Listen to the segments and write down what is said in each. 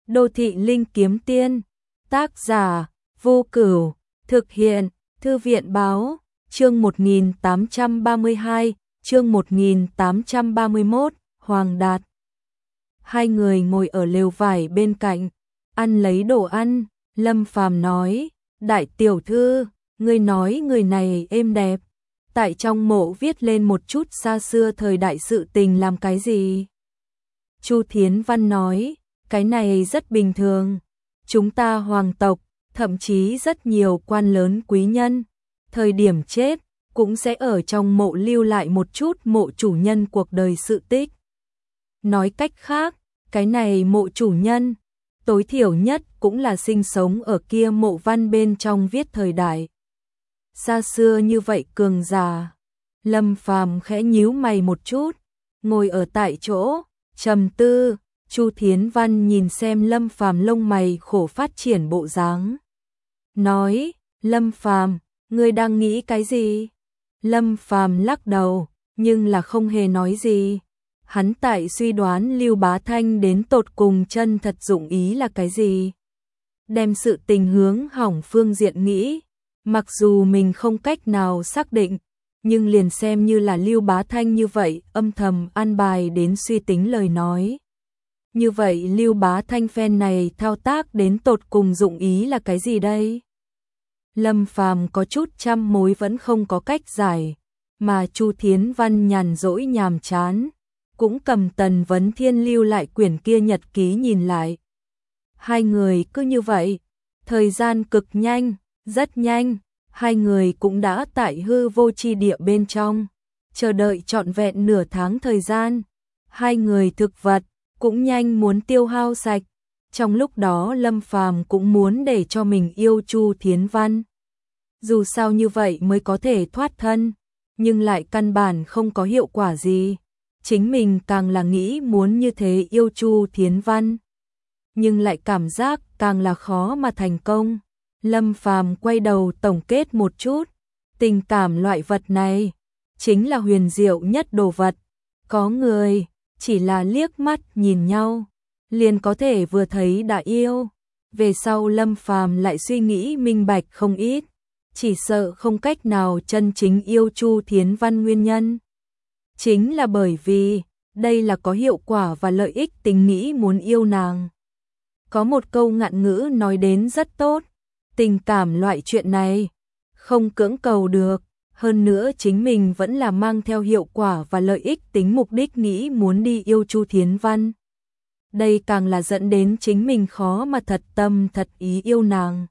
Đô thị linh kiếm tiên, tác giả Vô Cửu, thực hiện Thư viện báo, chương 1832, chương 1831, Hoàng Đạt. Hai người ngồi ở lều vải bên cạnh, ăn lấy đồ ăn, Lâm Phàm nói, đại tiểu thư, ngươi nói người này êm đẹp, tại trong mộ viết lên một chút xa xưa thời đại sự tình làm cái gì? Chu Thiến Văn nói, cái này rất bình thường, chúng ta hoàng tộc, thậm chí rất nhiều quan lớn quý nhân, thời điểm chết, cũng sẽ ở trong mộ lưu lại một chút mộ chủ nhân cuộc đời sự tích. Nói cách khác, cái này mộ chủ nhân, tối thiểu nhất cũng là sinh sống ở kia mộ văn bên trong viết thời đại. Xa xưa như vậy cường giả. Lâm Phàm khẽ nhíu mày một chút, ngồi ở tại chỗ, trầm tư. Chu Thiến Văn nhìn xem Lâm Phàm lông mày khổ phát triển bộ dáng. Nói, Lâm Phàm, ngươi đang nghĩ cái gì? Lâm Phàm lắc đầu, nhưng là không hề nói gì. Hắn tại suy đoán Lưu Bá Thanh đến tột cùng chân thật dụng ý là cái gì? Đem sự tình hướng hỏng phương diện nghĩ, mặc dù mình không cách nào xác định, nhưng liền xem như là Lưu Bá Thanh như vậy, âm thầm an bài đến suy tính lời nói. Như vậy Lưu Bá Thanh phen này thao tác đến tột cùng dụng ý là cái gì đây? Lâm Phàm có chút trăm mối vẫn không có cách giải, mà Chu Thiến Văn nhàn rỗi nhàm chán, cũng cầm Tần Vấn Thiên lưu lại quyển kia nhật ký nhìn lại. Hai người cứ như vậy, thời gian cực nhanh, rất nhanh, hai người cũng đã tại hư vô chi địa bên trong, chờ đợi trọn vẹn nửa tháng thời gian. Hai người thực vật cũng nhanh muốn tiêu hao sạch. Trong lúc đó Lâm Phàm cũng muốn để cho mình yêu Chu Thiến Văn. Dù sao như vậy mới có thể thoát thân, nhưng lại căn bản không có hiệu quả gì. Chính mình càng là nghĩ muốn như thế yêu Chu Thiến Văn, nhưng lại cảm giác càng là khó mà thành công. Lâm Phàm quay đầu tổng kết một chút, tình cảm loại vật này chính là huyền diệu nhất đồ vật. Có người chỉ là liếc mắt nhìn nhau, liền có thể vừa thấy đã yêu. Về sau Lâm Phàm lại suy nghĩ minh bạch không ít, chỉ sợ không cách nào chân chính yêu Chu Thiến Văn nguyên nhân. Chính là bởi vì, đây là có hiệu quả và lợi ích tình nghĩ muốn yêu nàng. Có một câu ngạn ngữ nói đến rất tốt, tình cảm loại chuyện này, không cưỡng cầu được. Hơn nữa chính mình vẫn là mang theo hiệu quả và lợi ích tính mục đích nghĩ muốn đi yêu Chu Thiến Văn. Đây càng là dẫn đến chính mình khó mà thật tâm thật ý yêu nàng.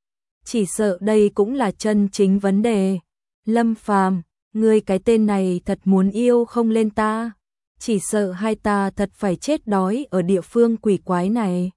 Chỉ sợ đây cũng là chân chính vấn đề. Lâm Phàm, ngươi cái tên này thật muốn yêu không lên ta. Chỉ sợ hai ta thật phải chết đói ở địa phương quỷ quái này.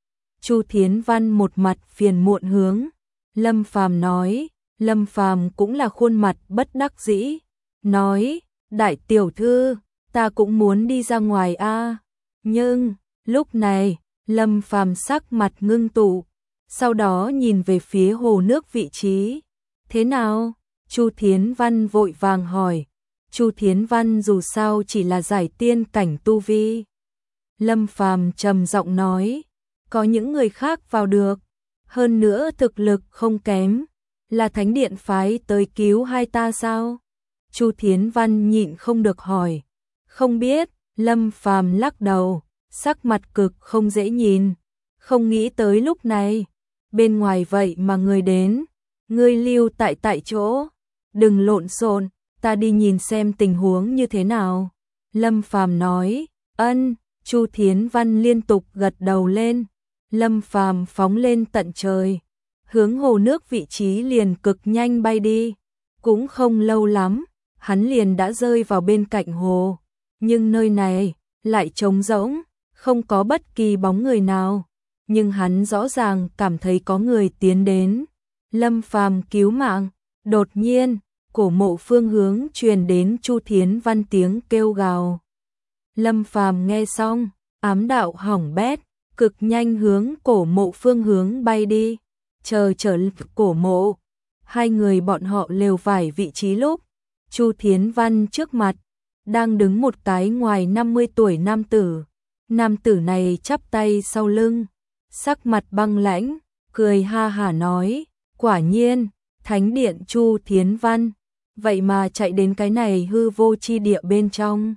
Chu Thiến Văn một mặt phiền muộn hướng Lâm Phàm nói. Lâm Phàm cũng là khuôn mặt bất đắc dĩ, nói, đại tiểu thư, ta cũng muốn đi ra ngoài a. Nhưng, lúc này, Lâm Phàm sắc mặt ngưng tụ, sau đó nhìn về phía hồ nước vị trí. Thế nào? Chu Thiến Văn vội vàng hỏi. Chu Thiến Văn dù sao chỉ là giải tiên cảnh tu vi. Lâm Phàm trầm giọng nói, có những người khác vào được, hơn nữa thực lực không kém. Là thánh điện phái tới cứu hai ta sao? Chu Thiến Văn nhịn không được hỏi. Không biết. Lâm Phàm lắc đầu, sắc mặt cực không dễ nhìn. Không nghĩ tới lúc này, bên ngoài vậy mà người đến. Ngươi lưu tại chỗ, đừng lộn xộn, ta đi nhìn xem tình huống như thế nào. Lâm Phàm nói. Ân. Chu Thiến Văn liên tục gật đầu lên. Lâm Phàm phóng lên tận trời, hướng hồ nước vị trí liền cực nhanh bay đi. Cũng không lâu lắm, hắn liền đã rơi vào bên cạnh hồ. Nhưng nơi này lại trống rỗng, không có bất kỳ bóng người nào. Nhưng hắn rõ ràng cảm thấy có người tiến đến. Lâm Phàm cứu mạng. Đột nhiên, cổ mộ phương hướng truyền đến Chu Thiến Văn tiếng kêu gào. Lâm Phàm nghe xong, ám đạo hỏng bét, cực nhanh hướng cổ mộ phương hướng bay đi. Chờ cổ mộ, hai người bọn họ lều vải vị trí lúc, Chu Thiến Văn trước mặt, đang đứng một cái ngoài 50 tuổi nam tử. Nam tử này chắp tay sau lưng, sắc mặt băng lãnh, cười ha hả nói, quả nhiên, thánh điện Chu Thiến Văn, vậy mà chạy đến cái này hư vô chi địa bên trong.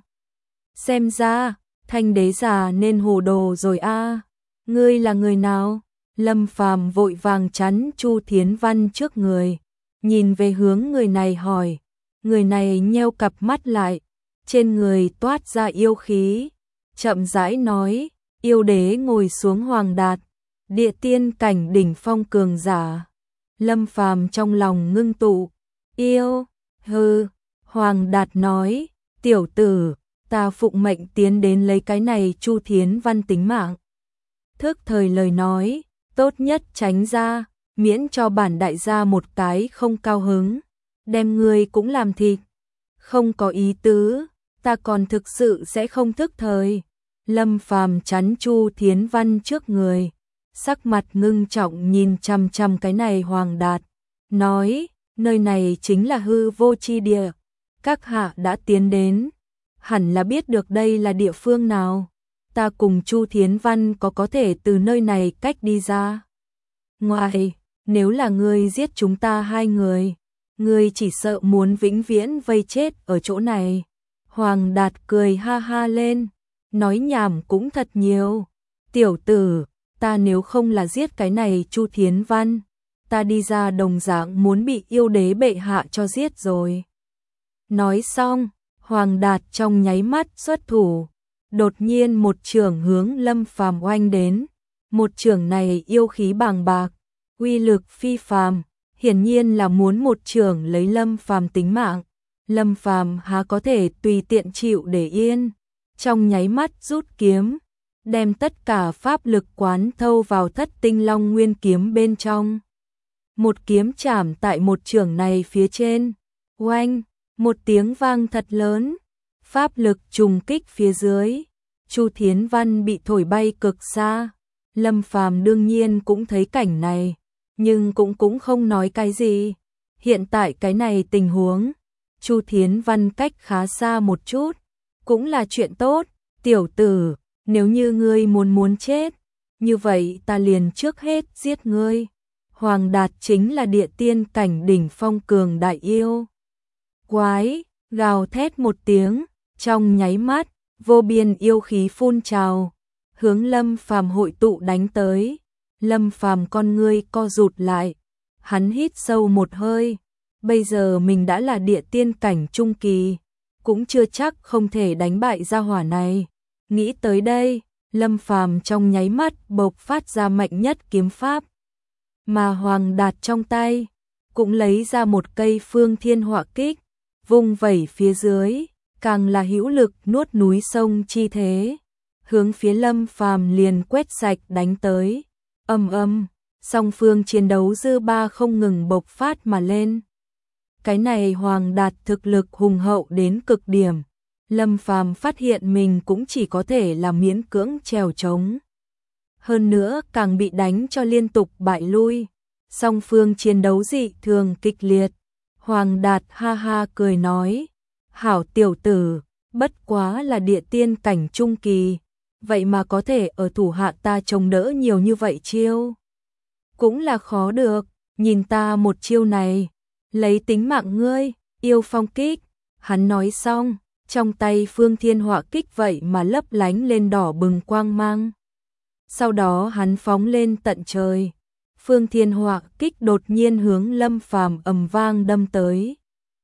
Xem ra, Thanh đế già nên hồ đồ rồi a. Ngươi là người nào? Lâm Phàm vội vàng chắn Chu Thiến Văn trước người, nhìn về hướng người này hỏi. Người này nheo cặp mắt lại, trên người toát ra yêu khí, chậm rãi nói, yêu đế ngồi xuống Hoàng Đạt, địa tiên cảnh đỉnh phong cường giả. Lâm Phàm trong lòng ngưng tụ, yêu, hừ, Hoàng Đạt nói, tiểu tử, ta phụng mệnh tiến đến lấy cái này Chu Thiến Văn tính mạng. Thức thời lời nói, tốt nhất tránh ra, miễn cho bản đại gia một cái không cao hứng, đem ngươi cũng làm thịt. Không có ý tứ, ta còn thực sự sẽ không thức thời. Lâm Phàm chắn Chu Thiến Văn trước người, sắc mặt ngưng trọng nhìn chằm chằm cái này Hoàng Đạt, nói, nơi này chính là hư vô chi địa, các hạ đã tiến đến, hẳn là biết được đây là địa phương nào. Ta cùng Chu Thiến Văn có thể từ nơi này cách đi ra. Ngoài, nếu là ngươi giết chúng ta hai người, ngươi chỉ sợ muốn vĩnh viễn vây chết ở chỗ này. Hoàng Đạt cười ha ha lên, nói nhảm cũng thật nhiều. Tiểu tử, ta nếu không là giết cái này Chu Thiến Văn, ta đi ra đồng dạng muốn bị yêu đế bệ hạ cho giết rồi. Nói xong, Hoàng Đạt trong nháy mắt xuất thủ, đột nhiên một chưởng hướng Lâm Phàm oanh đến. Một chưởng này yêu khí bàng bạc, uy lực phi phàm, hiển nhiên là muốn một chưởng lấy Lâm Phàm tính mạng. Lâm Phàm há có thể tùy tiện chịu để yên, trong nháy mắt rút kiếm, đem tất cả pháp lực quán thâu vào Thất Tinh Long Nguyên kiếm bên trong. Một kiếm chạm tại một chưởng này phía trên, oanh, một tiếng vang thật lớn, pháp lực trùng kích phía dưới, Chu Thiến Văn bị thổi bay cực xa. Lâm Phàm đương nhiên cũng thấy cảnh này, nhưng cũng không nói cái gì. Hiện tại cái này tình huống, Chu Thiến Văn cách khá xa một chút, cũng là chuyện tốt. Tiểu tử, nếu như ngươi muốn chết, như vậy ta liền trước hết giết ngươi. Hoàng Đạt chính là địa tiên cảnh đỉnh phong cường đại yêu quái, gào thét một tiếng, trong nháy mắt, vô biên yêu khí phun trào, hướng Lâm Phàm hội tụ đánh tới. Lâm Phàm con ngươi co rụt lại, hắn hít sâu một hơi, bây giờ mình đã là địa tiên cảnh trung kỳ, cũng chưa chắc không thể đánh bại gia hỏa này. Nghĩ tới đây, Lâm Phàm trong nháy mắt bộc phát ra mạnh nhất kiếm pháp, mà Hoàng Đạt trong tay cũng lấy ra một cây Phương Thiên Họa Kích, vung vẩy phía dưới, càng là hữu lực nuốt núi sông chi thế, hướng phía Lâm Phàm liền quét sạch đánh tới. Ầm ầm, song phương chiến đấu dư ba không ngừng bộc phát mà lên. Cái này Hoàng Đạt thực lực hùng hậu đến cực điểm, Lâm Phàm phát hiện mình cũng chỉ có thể là miễn cưỡng trèo trống. Hơn nữa càng bị đánh cho liên tục bại lui, song phương chiến đấu dị thường kịch liệt. Hoàng Đạt ha ha cười nói, hảo tiểu tử, bất quá là địa tiên cảnh trung kỳ, vậy mà có thể ở thủ hạ ta chống đỡ nhiều như vậy chiêu. Cũng là khó được, nhìn ta một chiêu này, lấy tính mạng ngươi, yêu phong kích. Hắn nói xong, trong tay Phương Thiên Họa Kích vậy mà lấp lánh lên đỏ bừng quang mang. Sau đó hắn phóng lên tận trời, Phương Thiên Họa Kích đột nhiên hướng Lâm Phàm ầm vang đâm tới.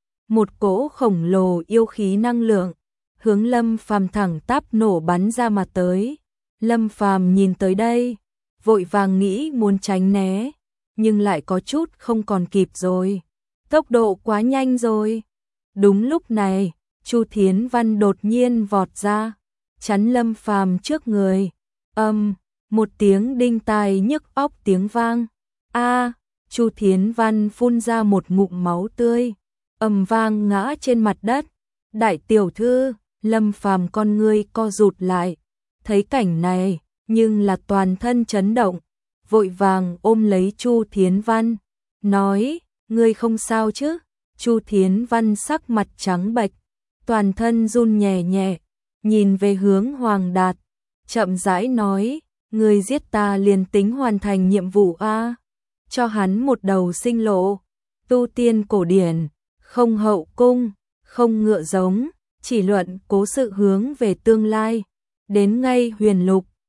Một cỗ khổng lồ yêu khí năng lượng hướng Lâm Phàm thẳng tắp nổ bắn ra mà tới. Lâm Phàm nhìn tới đây, vội vàng nghĩ muốn tránh né, nhưng lại có chút không còn kịp rồi. Tốc độ quá nhanh rồi. Đúng lúc này, Chu Thiến Văn đột nhiên vọt ra, chắn Lâm Phàm trước người. Một tiếng đinh tai nhức óc tiếng vang. A, Chu Thiến Văn phun ra một ngụm máu tươi, ầm vang ngã trên mặt đất. Đại tiểu thư, Lâm Phàm con ngươi co rụt lại, thấy cảnh này, nhưng là toàn thân chấn động, vội vàng ôm lấy Chu Thiến Văn, nói, ngươi không sao chứ? Chu Thiến Văn sắc mặt trắng bệch, toàn thân run nhẹ nhẹ, nhìn về hướng Hoàng Đạt, chậm rãi nói, Người giết ta liền tính hoàn thành nhiệm vụ a. Cho hắn một đầu sinh lộ, tu tiên cổ điển, không hậu cung, không ngựa giống, chỉ luận cố sự hướng về tương lai. Đến ngay huyền lục,